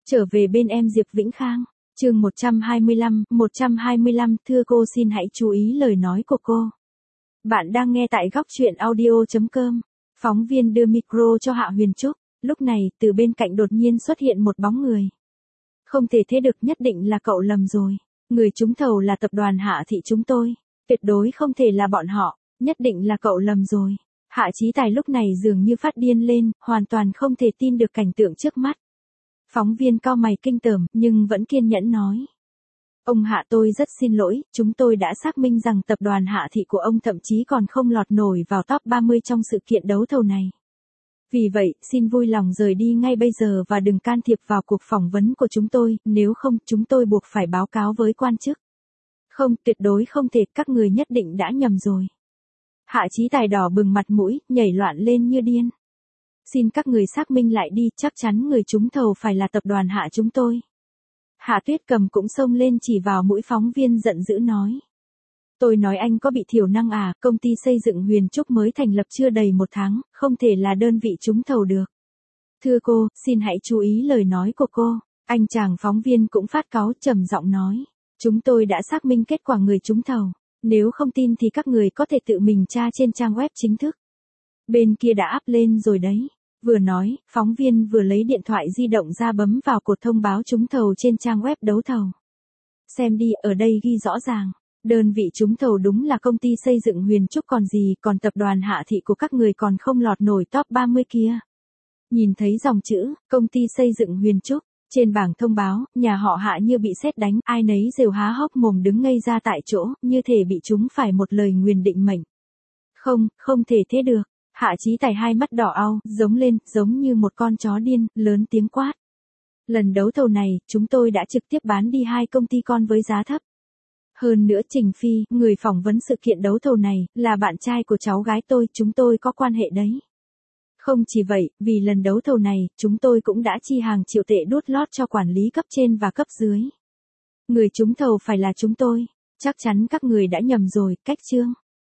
Trở về bên em Diệp Vĩnh Khang, chương 125, thưa cô xin hãy chú ý lời nói của cô. Bạn đang nghe tại góc truyện audio.com. Phóng viên đưa micro cho Hạ Huyền Trúc, lúc này từ bên cạnh đột nhiên xuất hiện một bóng người. Không thể thế được, nhất định là cậu lầm rồi. Người trúng thầu là tập đoàn Hạ Thị chúng tôi, tuyệt đối không thể là bọn họ, nhất định là cậu lầm rồi. Hạ Chí Tài lúc này dường như phát điên lên, hoàn toàn không thể tin được cảnh tượng trước mắt. Phóng viên cau mày kinh tởm, nhưng vẫn kiên nhẫn nói. Ông Hạ, tôi rất xin lỗi, chúng tôi đã xác minh rằng tập đoàn Hạ Thị của ông thậm chí còn không lọt nổi vào top 30 trong sự kiện đấu thầu này. Vì vậy, xin vui lòng rời đi ngay bây giờ và đừng can thiệp vào cuộc phỏng vấn của chúng tôi, nếu không, chúng tôi buộc phải báo cáo với quan chức. Không, tuyệt đối không thể, các người nhất định đã nhầm rồi. Hạ Chí Tài đỏ bừng mặt mũi, nhảy loạn lên như điên. Xin các người xác minh lại đi, chắc chắn người trúng thầu phải là tập đoàn Hạ chúng tôi. Hạ Tuyết Cầm cũng xông lên chỉ vào mũi phóng viên giận dữ nói. Tôi nói anh có bị thiểu năng à, công ty xây dựng Huyền Trúc mới thành lập chưa đầy 1 tháng, không thể là đơn vị trúng thầu được. Thưa cô, xin hãy chú ý lời nói của cô. Anh chàng phóng viên cũng phát cáu trầm giọng nói. Chúng tôi đã xác minh kết quả người trúng thầu. Nếu không tin thì các người có thể tự mình tra trên trang web chính thức. Bên kia đã up lên rồi đấy. Vừa nói, phóng viên vừa lấy điện thoại di động ra bấm vào cột thông báo trúng thầu trên trang web đấu thầu. Xem đi, ở đây ghi rõ ràng. Đơn vị trúng thầu đúng là công ty xây dựng Huyền Trúc còn gì, còn tập đoàn Hạ Thị của các người còn không lọt nổi top 30 kia. Nhìn thấy dòng chữ, công ty xây dựng Huyền Trúc, trên bảng thông báo, nhà họ Hạ như bị sét đánh, ai nấy đều há hốc mồm đứng ngây ra tại chỗ, như thể bị chúng phải một lời nguyền định mệnh. Không thể thế được. Hạ Chí Tài hai mắt đỏ au, giống lên, giống như một con chó điên, lớn tiếng quát. Lần đấu thầu này, chúng tôi đã trực tiếp bán đi 2 công ty con với giá thấp. Hơn nữa Trình Phi, người phỏng vấn sự kiện đấu thầu này, là bạn trai của cháu gái tôi, chúng tôi có quan hệ đấy. Không chỉ vậy, vì lần đấu thầu này, chúng tôi cũng đã chi hàng triệu tệ đút lót cho quản lý cấp trên và cấp dưới. Người trúng thầu phải là chúng tôi, chắc chắn các người đã nhầm rồi, cách chương.